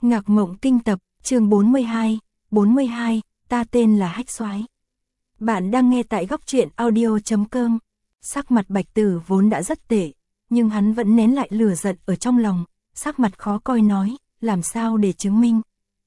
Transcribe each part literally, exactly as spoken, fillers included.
Ngạc Mộng Kinh Tập, chương bốn mươi hai, bốn mươi hai, ta tên là Hách Soái. Bạn đang nghe tại góc truyện audio chấm com. Sắc mặt Bạch Tử vốn đã rất tệ, nhưng hắn vẫn nén lại lửa giận ở trong lòng, sắc mặt khó coi nói, làm sao để chứng minh.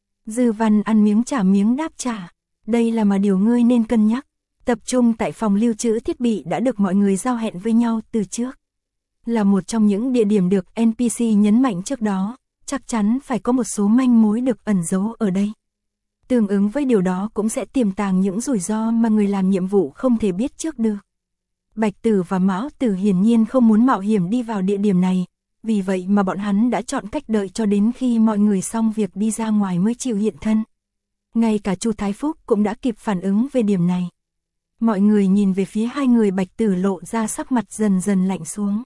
Dư Văn ăn miếng trả miếng đáp trả, đây là mà điều ngươi nên cân nhắc. Tập trung tại phòng lưu trữ thiết bị đã được mọi người giao hẹn với nhau từ trước. Là một trong những địa điểm được en pê xê nhấn mạnh trước đó, chắc chắn phải có một số manh mối được ẩn giấu ở đây. Tương ứng với điều đó cũng sẽ tiềm tàng những rủi ro mà người làm nhiệm vụ không thể biết trước được. Bạch Tử và Mão Tử hiển nhiên không muốn mạo hiểm đi vào địa điểm này, vì vậy mà bọn hắn đã chọn cách đợi cho đến khi mọi người xong việc đi ra ngoài mới chịu hiện thân. Ngay cả Chu Thái Phúc cũng đã kịp phản ứng về điểm này. Mọi người nhìn về phía hai người, Bạch Tử lộ ra sắc mặt dần dần lạnh xuống.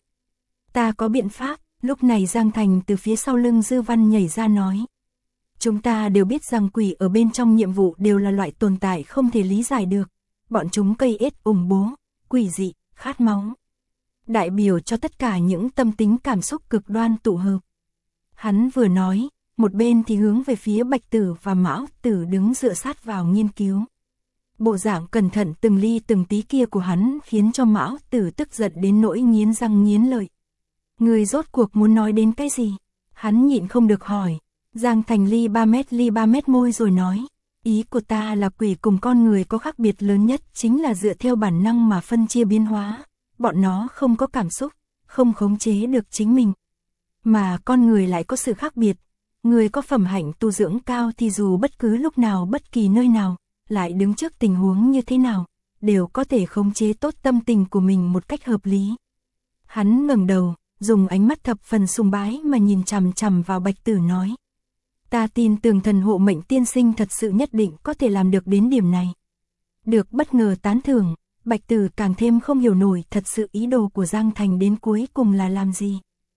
Ta có biện pháp. Lúc này Giang Thành từ phía sau lưng Dư Văn nhảy ra nói. Chúng ta đều biết rằng quỷ ở bên trong nhiệm vụ đều là loại tồn tại không thể lý giải được. Bọn chúng cây ết ủng bố, quỷ dị, khát máu. Đại biểu cho tất cả những tâm tính cảm xúc cực đoan tụ hợp. Hắn vừa nói, một bên thì hướng về phía Bạch Tử và Mão Tử đứng dựa sát vào nghiên cứu. Bộ dạng cẩn thận từng ly từng tí kia của hắn khiến cho Mão Tử tức giận đến nỗi nghiến răng nghiến lợi. Người rốt cuộc muốn nói đến cái gì? Hắn nhịn không được hỏi. Giang Thành ly ba mét ly ba mét môi rồi nói. Ý của ta là quỷ cùng con người có khác biệt lớn nhất chính là dựa theo bản năng mà phân chia biến hóa. Bọn nó không có cảm xúc, không khống chế được chính mình. Mà con người lại có sự khác biệt. Người có phẩm hạnh tu dưỡng cao thì dù bất cứ lúc nào bất kỳ nơi nào, lại đứng trước tình huống như thế nào, đều có thể khống chế tốt tâm tình của mình một cách hợp lý. Hắn ngẩng đầu, dùng ánh mắt thập phần sùng bái mà nhìn chằm chằm vào Bạch Tử nói. Ta tin tưởng Thần Hộ Mệnh tiên sinh thật sự nhất định có thể làm được đến điểm này. Được bất ngờ tán thưởng, Bạch Tử càng thêm không hiểu nổi thật sự ý đồ của Giang Thành đến cuối cùng là làm gì.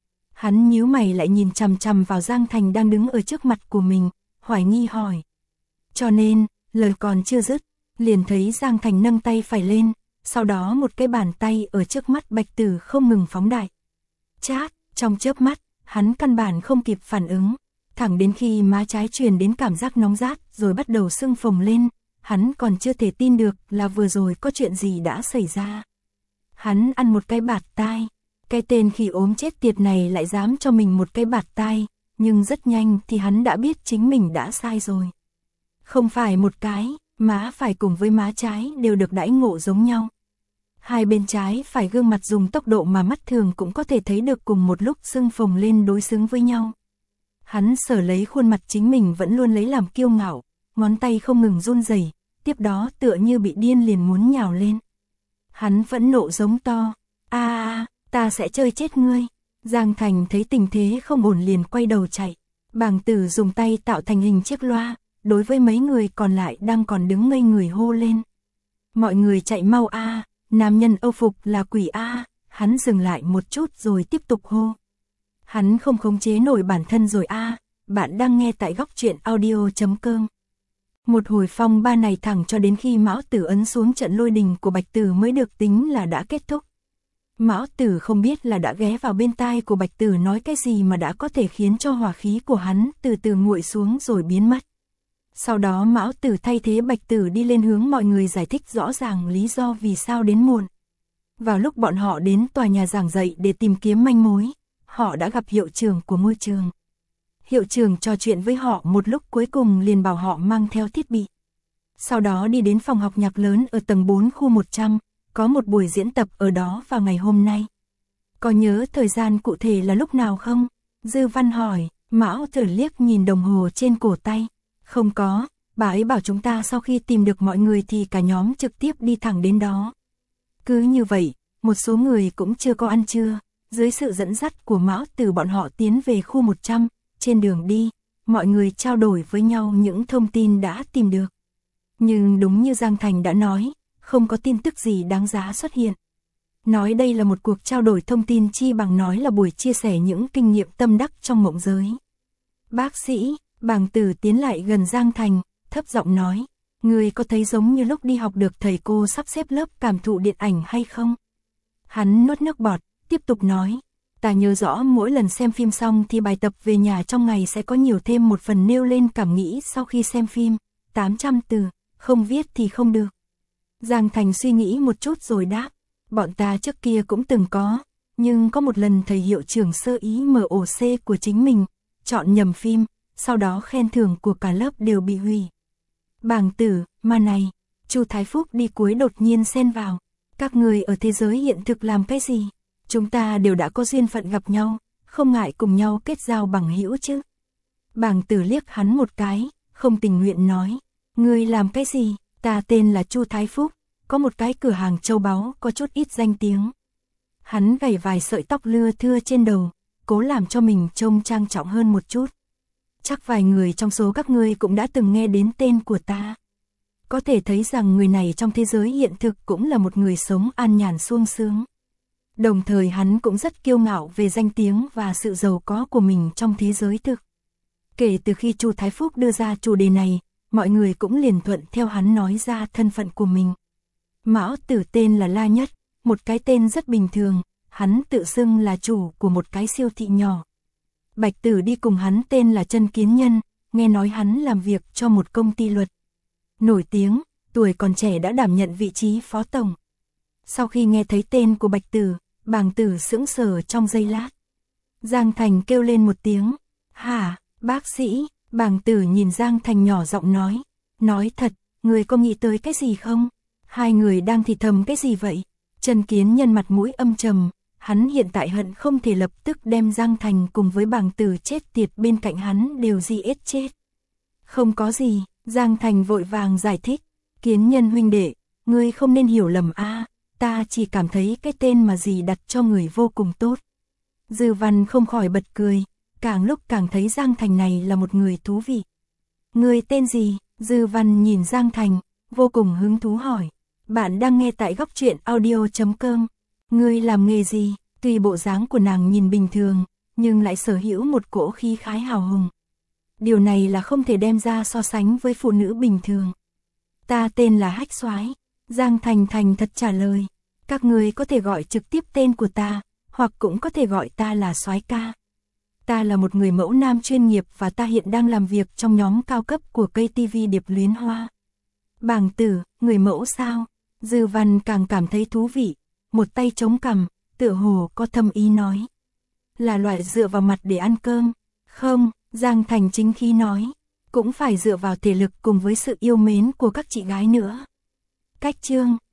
Hắn nhíu mày lại nhìn chằm chằm vào Giang Thành đang đứng ở trước mặt của mình, hoài nghi hỏi. Cho nên, lời còn chưa dứt, liền thấy Giang Thành nâng tay phải lên, sau đó một cái bàn tay ở trước mắt Bạch Tử không ngừng phóng đại. Chát, trong chớp mắt, hắn căn bản không kịp phản ứng, thẳng đến khi má trái truyền đến cảm giác nóng rát rồi bắt đầu sưng phồng lên, hắn còn chưa thể tin được là vừa rồi có chuyện gì đã xảy ra. Hắn ăn một cái bạt tai, cái tên khỉ ốm chết tiệt này lại dám cho mình một cái bạt tai, nhưng rất nhanh thì hắn đã biết chính mình đã sai rồi. Không phải một cái, má phải cùng với má trái đều được đãi ngộ giống nhau. Hai bên trái phải gương mặt dùng tốc độ mà mắt thường cũng có thể thấy được cùng một lúc sưng phồng lên đối xứng với nhau. Hắn sở lấy khuôn mặt chính mình vẫn luôn lấy làm kiêu ngạo, ngón tay không ngừng run rẩy, tiếp đó tựa như bị điên liền muốn nhào lên. Hắn vẫn nộ giống to, a a, ta sẽ chơi chết ngươi. Giang Thành thấy tình thế không ổn liền quay đầu chạy. Bàng Tử dùng tay tạo thành hình chiếc loa, đối với mấy người còn lại đang còn đứng ngây người hô lên. Mọi người chạy mau a. Nam nhân Âu phục là quỷ a. Hắn dừng lại một chút rồi tiếp tục hô. Hắn không khống chế nổi bản thân rồi a. Bạn đang nghe tại góc truyện audio chấm com. Một hồi phong ba này thẳng cho đến khi Mão Tử ấn xuống trận lôi đình của Bạch Tử mới được tính là đã kết thúc. Mão Tử không biết là đã ghé vào bên tai của Bạch Tử nói cái gì mà đã có thể khiến cho hỏa khí của hắn từ từ nguội xuống rồi biến mất. Sau đó Mão Tử thay thế Bạch Tử đi lên hướng mọi người giải thích rõ ràng lý do vì sao đến muộn. Vào lúc bọn họ đến tòa nhà giảng dạy để tìm kiếm manh mối, họ đã gặp hiệu trưởng của ngôi trường. Hiệu trưởng trò chuyện với họ một lúc cuối cùng liền bảo họ mang theo thiết bị. Sau đó đi đến phòng học nhạc lớn ở tầng bốn khu một trăm, có một buổi diễn tập ở đó vào ngày hôm nay. Có nhớ thời gian cụ thể là lúc nào không? Dư Văn hỏi. Mão Tử liếc nhìn đồng hồ trên cổ tay. Không có, bà ấy bảo chúng ta sau khi tìm được mọi người thì cả nhóm trực tiếp đi thẳng đến đó. Cứ như vậy, một số người cũng chưa có ăn trưa, dưới sự dẫn dắt của Mão Tử bọn họ tiến về khu một trăm, trên đường đi, mọi người trao đổi với nhau những thông tin đã tìm được. Nhưng đúng như Giang Thành đã nói, không có tin tức gì đáng giá xuất hiện. Nói đây là một cuộc trao đổi thông tin chi bằng nói là buổi chia sẻ những kinh nghiệm tâm đắc trong mộng giới. Bác sĩ, Bàng Tử tiến lại gần Giang Thành, thấp giọng nói, người có thấy giống như lúc đi học được thầy cô sắp xếp lớp cảm thụ điện ảnh hay không? Hắn nuốt nước bọt, tiếp tục nói, Ta nhớ rõ mỗi lần xem phim xong thì bài tập về nhà trong ngày sẽ có nhiều thêm một phần nêu lên cảm nghĩ sau khi xem phim, tám trăm từ, không viết thì không được. Giang Thành suy nghĩ một chút rồi đáp, bọn ta trước kia cũng từng có, nhưng có một lần thầy hiệu trưởng sơ ý mở ổ C của chính mình, chọn nhầm phim, sau đó khen thưởng của cả lớp đều bị hủy. Bàng Tử, mà này, Chu Thái Phúc đi cuối đột nhiên xen vào, các người ở thế giới hiện thực làm cái gì? Chúng ta đều đã có duyên phận gặp nhau, không ngại cùng nhau kết giao bằng hữu chứ. Bàng Tử liếc hắn một cái, không tình nguyện nói, ngươi làm cái gì? Ta tên là Chu Thái Phúc, có một cái cửa hàng châu báu có chút ít danh tiếng. Hắn gảy vài sợi tóc lưa thưa trên đầu, cố làm cho mình trông trang trọng hơn một chút. Chắc vài người trong số các ngươi cũng đã từng nghe đến tên của ta. Có thể thấy rằng người này trong thế giới hiện thực cũng là một người sống an nhàn suông sướng. Đồng thời hắn cũng rất kiêu ngạo về danh tiếng và sự giàu có của mình trong thế giới thực. Kể từ khi Chu Thái Phúc đưa ra chủ đề này, mọi người cũng liền thuận theo hắn nói ra thân phận của mình. Mão Tử tên là La Nhất, một cái tên rất bình thường, hắn tự xưng là chủ của một cái siêu thị nhỏ. Bạch Tử đi cùng hắn tên là Trân Kiến Nhân, nghe nói hắn làm việc cho một công ty luật. Nổi tiếng, tuổi còn trẻ đã đảm nhận vị trí phó tổng. Sau khi nghe thấy tên của Bạch Tử, Bàng Tử sững sờ trong giây lát. Giang Thành kêu lên một tiếng, hả, bác sĩ? Bàng Tử nhìn Giang Thành nhỏ giọng nói, nói thật, người có nghĩ tới cái gì không? Hai người đang thì thầm cái gì vậy? Trân Kiến Nhân mặt mũi âm trầm, hắn hiện tại hận không thể lập tức đem Giang Thành cùng với Bàng Tử chết tiệt bên cạnh hắn đều di ết chết. Không có gì, Giang Thành vội vàng giải thích, Kiến Nhân huynh đệ, ngươi không nên hiểu lầm a, ta chỉ cảm thấy cái tên mà dì đặt cho người vô cùng tốt. Dư Văn không khỏi bật cười, càng lúc càng thấy Giang Thành này là một người thú vị. Người tên gì? Dư Văn nhìn Giang Thành, vô cùng hứng thú hỏi. Bạn đang nghe tại góc truyện audio chấm com. Ngươi làm nghề gì? Tuy bộ dáng của nàng nhìn bình thường, nhưng lại sở hữu một cỗ khí khái hào hùng. Điều này là không thể đem ra so sánh với phụ nữ bình thường. Ta tên là Hách Soái. Giang Thành thành thật trả lời. Các người có thể gọi trực tiếp tên của ta, hoặc cũng có thể gọi ta là Soái ca. Ta là một người mẫu nam chuyên nghiệp và ta hiện đang làm việc trong nhóm cao cấp của cây ti vi Điệp Luyến Hoa. Bàng Tử, người mẫu sao? Dư Văn càng cảm thấy thú vị, một tay chống cằm, tựa hồ có thâm ý nói. Là loại dựa vào mặt để ăn cơm? Không, Giang Thành chính khí nói, cũng phải dựa vào thể lực cùng với sự yêu mến của các chị gái nữa. Cách chương